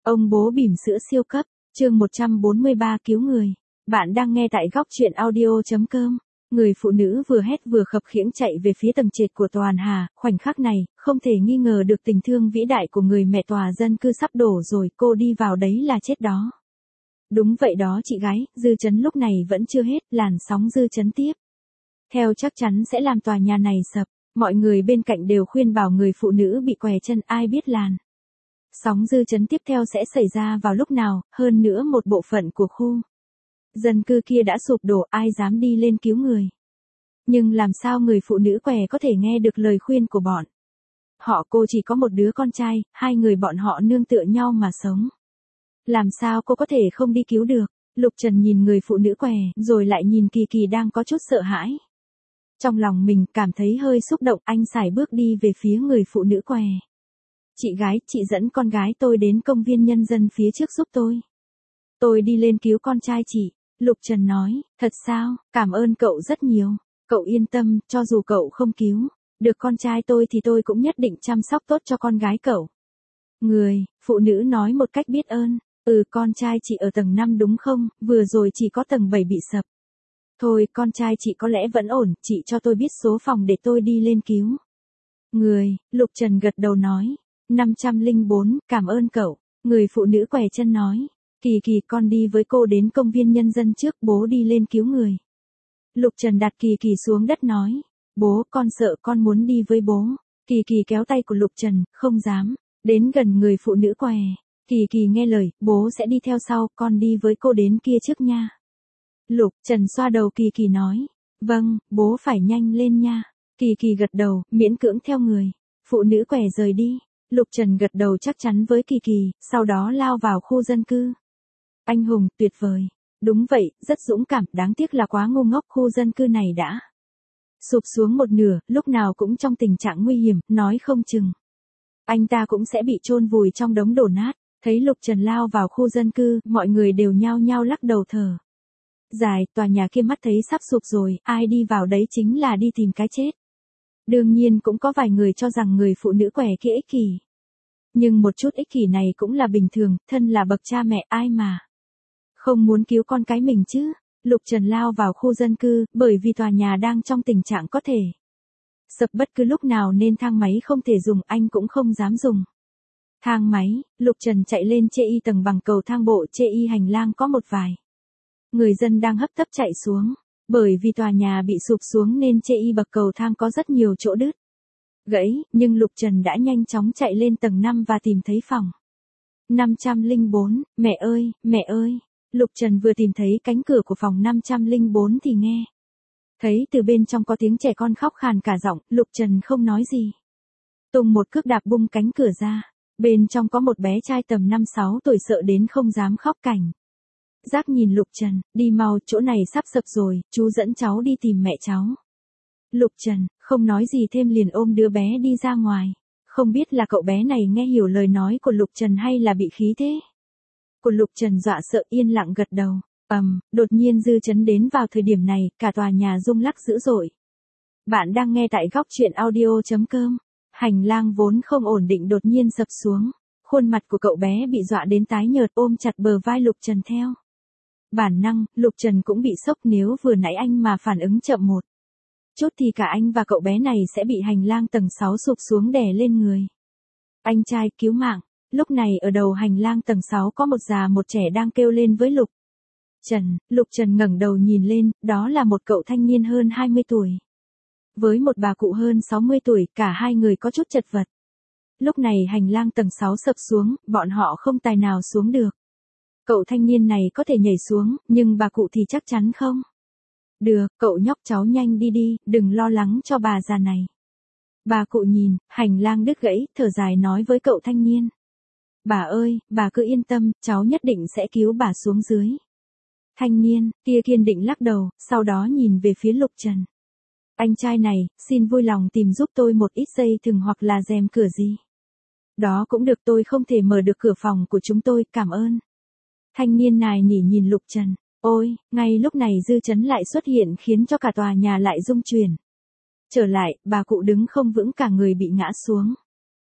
Ông bố bỉm sữa siêu cấp, chương 143 cứu người. Bạn đang nghe tại góc truyện audio.com. Người phụ nữ vừa hét vừa khập khiễng chạy về phía tầng trệt của Toàn Hà, khoảnh khắc này, không thể nghi ngờ được tình thương vĩ đại của người mẹ tòa dân cư sắp đổ rồi, cô đi vào đấy là chết đó. Đúng vậy đó chị gái, dư chấn lúc này vẫn chưa hết, làn sóng dư chấn tiếp. Theo chắc chắn sẽ làm tòa nhà này sập, mọi người bên cạnh đều khuyên bảo người phụ nữ bị què chân, ai biết làn sóng dư chấn tiếp theo sẽ xảy ra vào lúc nào, hơn nữa một bộ phận của khu dân cư kia đã sụp đổ, ai dám đi lên cứu người. Nhưng làm sao người phụ nữ què có thể nghe được lời khuyên của bọn họ? Cô chỉ có một đứa con trai, hai người bọn họ nương tựa nhau mà sống. Làm sao cô có thể không đi cứu được? Lục Trần nhìn người phụ nữ què, rồi lại nhìn Kỳ Kỳ đang có chút sợ hãi. Trong lòng mình cảm thấy hơi xúc động, anh sải bước đi về phía người phụ nữ què. Chị gái, chị dẫn con gái tôi đến công viên nhân dân phía trước giúp tôi. Tôi đi lên cứu con trai chị. Lục Trần nói, thật sao, cảm ơn cậu rất nhiều. Cậu yên tâm, cho dù cậu không cứu được con trai tôi thì tôi cũng nhất định chăm sóc tốt cho con gái cậu. Người phụ nữ nói một cách biết ơn. Con trai chị ở tầng 5 đúng không, vừa rồi chỉ có tầng 7 bị sập. Thôi, con trai chị có lẽ vẫn ổn, chị cho tôi biết số phòng để tôi đi lên cứu người. Lục Trần gật đầu nói, 504, cảm ơn cậu. Người phụ nữ què chân nói, Kỳ Kỳ con đi với cô đến công viên nhân dân trước, bố đi lên cứu người. Lục Trần đặt Kỳ Kỳ xuống đất nói, bố, con sợ, con muốn đi với bố. Kỳ Kỳ kéo tay của Lục Trần, không dám đến gần người phụ nữ què. Kỳ Kỳ nghe lời, bố sẽ đi theo sau, con đi với cô đến kia trước nha. Lục Trần xoa đầu Kỳ Kỳ nói, vâng, bố phải nhanh lên nha. Kỳ Kỳ gật đầu, miễn cưỡng theo người phụ nữ què rời đi. Lục Trần gật đầu chắc chắn với Kỳ Kỳ, sau đó lao vào khu dân cư. Anh hùng, tuyệt vời. Đúng vậy, rất dũng cảm, đáng tiếc là quá ngu ngốc, khu dân cư này đã sụp xuống một nửa, lúc nào cũng trong tình trạng nguy hiểm, nói không chừng anh ta cũng sẽ bị chôn vùi trong đống đổ nát. Thấy Lục Trần lao vào khu dân cư, mọi người đều nhao nhao lắc đầu thở dài, tòa nhà kia mắt thấy sắp sụp rồi, ai đi vào đấy chính là đi tìm cái chết. Đương nhiên cũng có vài người cho rằng người phụ nữ què kia ích kỷ. Nhưng một chút ích kỷ này cũng là bình thường, thân là bậc cha mẹ ai mà không muốn cứu con cái mình chứ. Lục Trần lao vào khu dân cư, bởi vì tòa nhà đang trong tình trạng có thể sập bất cứ lúc nào nên thang máy không thể dùng, anh cũng không dám dùng thang máy. Lục Trần chạy lên chê y tầng bằng cầu thang bộ, chê y hành lang có một vài người dân đang hấp tấp chạy xuống. Bởi vì tòa nhà bị sụp xuống nên chê y bậc cầu thang có rất nhiều chỗ đứt gãy, nhưng Lục Trần đã nhanh chóng chạy lên tầng 5 và tìm thấy phòng 504, mẹ ơi, mẹ ơi. Lục Trần vừa tìm thấy cánh cửa của phòng 504 thì nghe thấy từ bên trong có tiếng trẻ con khóc khàn cả giọng. Lục Trần không nói gì, tung một cước đạp bung cánh cửa ra. Bên trong có một bé trai tầm 5-6 tuổi sợ đến không dám khóc, cảnh giác nhìn Lục Trần, đi mau, chỗ này sắp sập rồi, chú dẫn cháu đi tìm mẹ cháu. Lục Trần không nói gì thêm liền ôm đứa bé đi ra ngoài. Không biết là cậu bé này nghe hiểu lời nói của Lục Trần hay là bị khí thế của Lục Trần dọa sợ, yên lặng gật đầu. Đột nhiên dư chấn đến vào thời điểm này, cả tòa nhà rung lắc dữ dội. Bạn đang nghe tại góc truyện audio.com. Hành lang vốn không ổn định đột nhiên sập xuống. Khuôn mặt của cậu bé bị dọa đến tái nhợt, ôm chặt bờ vai Lục Trần theo bản năng. Lục Trần cũng bị sốc, nếu vừa nãy anh mà phản ứng chậm một chút thì cả anh và cậu bé này sẽ bị hành lang tầng 6 sụp xuống đè lên người. Anh trai, cứu mạng. Lúc này ở đầu hành lang tầng 6 có một già một trẻ đang kêu lên với Lục Trần. Lục Trần ngẩng đầu nhìn lên, đó là một cậu thanh niên hơn 20 tuổi với một bà cụ hơn 60 tuổi, cả hai người có chút chật vật. Lúc này hành lang tầng 6 sập xuống, bọn họ không tài nào xuống được. Cậu thanh niên này có thể nhảy xuống, nhưng bà cụ thì chắc chắn không được. Cậu nhóc, cháu nhanh đi đi, đừng lo lắng cho bà già này. Bà cụ nhìn hành lang đứt gãy, thở dài nói với cậu thanh niên, bà ơi, bà cứ yên tâm, cháu nhất định sẽ cứu bà xuống dưới. Thanh niên kia kiên định lắc đầu, sau đó nhìn về phía Lục Trần. Anh trai này, xin vui lòng tìm giúp tôi một ít dây thừng hoặc là rèm cửa gì đó cũng được, tôi không thể mở được cửa phòng của chúng tôi, cảm ơn. Thanh niên nài nỉ nhìn Lục Trần. Ôi, ngay lúc này dư chấn lại xuất hiện khiến cho cả tòa nhà lại rung chuyển trở lại, bà cụ đứng không vững, cả người bị ngã xuống.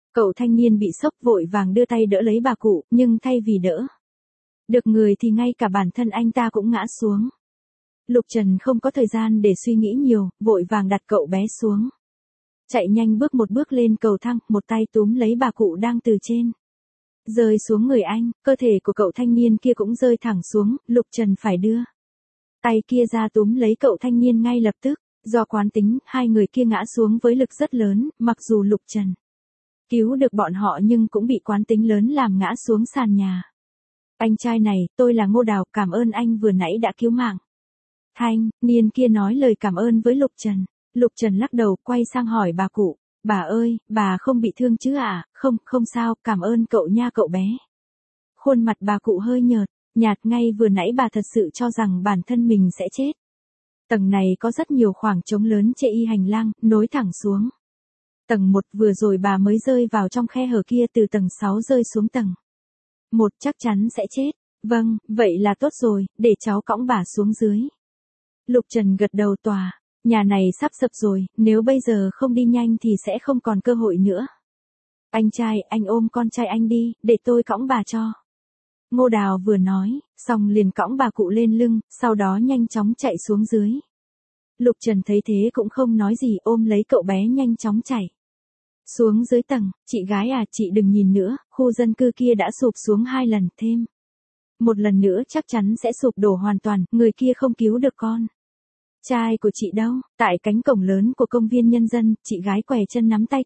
Cậu thanh niên bị sốc vội vàng đưa tay đỡ lấy bà cụ, nhưng thay vì đỡ được người thì ngay cả bản thân anh ta cũng ngã xuống. Lục Trần không có thời gian để suy nghĩ nhiều, vội vàng đặt cậu bé xuống. Chạy nhanh bước một bước lên cầu thang, một tay túm lấy bà cụ đang từ trên rơi xuống người anh, cơ thể của cậu thanh niên kia cũng rơi thẳng xuống, Lục Trần phải đưa tay kia ra túm lấy cậu thanh niên ngay lập tức. Do quán tính, hai người kia ngã xuống với lực rất lớn, mặc dù Lục Trần cứu được bọn họ nhưng cũng bị quán tính lớn làm ngã xuống sàn nhà. Anh trai này, tôi là Ngô Đào, cảm ơn anh vừa nãy đã cứu mạng. Thanh niên kia nói lời cảm ơn với Lục Trần. Lục Trần lắc đầu, quay sang hỏi bà cụ. Bà ơi, bà không bị thương chứ ạ? Không, không sao, cảm ơn cậu nha cậu bé. Khuôn mặt bà cụ hơi nhạt ngay vừa nãy bà thật sự cho rằng bản thân mình sẽ chết. Tầng này có rất nhiều khoảng trống lớn chê y hành lang, nối thẳng xuống. Tầng 1 vừa rồi bà mới rơi vào trong khe hở kia, từ tầng 6 rơi xuống tầng 1 chắc chắn sẽ chết. Vâng, vậy là tốt rồi, để cháu cõng bà xuống dưới. Lục Trần gật đầu, tòa nhà này sắp sập rồi, nếu bây giờ không đi nhanh thì sẽ không còn cơ hội nữa. Anh trai, anh ôm con trai anh đi, để tôi cõng bà cho. Ngô Đào vừa nói, xong liền cõng bà cụ lên lưng, sau đó nhanh chóng chạy xuống dưới. Lục Trần thấy thế cũng không nói gì, ôm lấy cậu bé nhanh chóng chạy xuống dưới tầng. Chị gái à, chị đừng nhìn nữa, khu dân cư kia đã sụp xuống 2 lần, thêm một lần nữa chắc chắn sẽ sụp đổ hoàn toàn, người kia không cứu được con trai của chị đâu. Tại cánh cổng lớn của công viên nhân dân, chị gái què chân nắm tay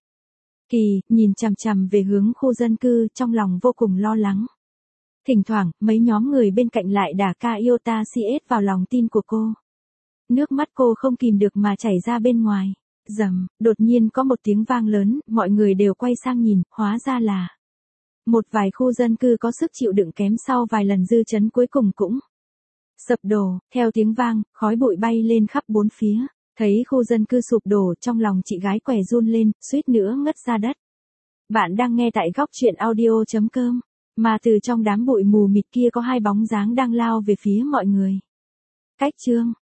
Kỳ, nhìn chằm chằm về hướng khu dân cư, trong lòng vô cùng lo lắng. Thỉnh thoảng, mấy nhóm người bên cạnh lại đả ca iota CS vào lòng tin của cô. Nước mắt cô không kìm được mà chảy ra bên ngoài. Rầm, đột nhiên có một tiếng vang lớn, mọi người đều quay sang nhìn, hóa ra là một vài khu dân cư có sức chịu đựng kém sau vài lần dư chấn cuối cùng cũng sập đổ. Theo tiếng vang, khói bụi bay lên khắp bốn phía. Thấy khu dân cư sụp đổ, trong lòng chị gái què run lên, suýt nữa ngất ra đất. Bạn đang nghe tại góc truyện audio.com. Mà từ trong đám bụi mù mịt kia có 2 bóng dáng đang lao về phía mọi người. Cách chương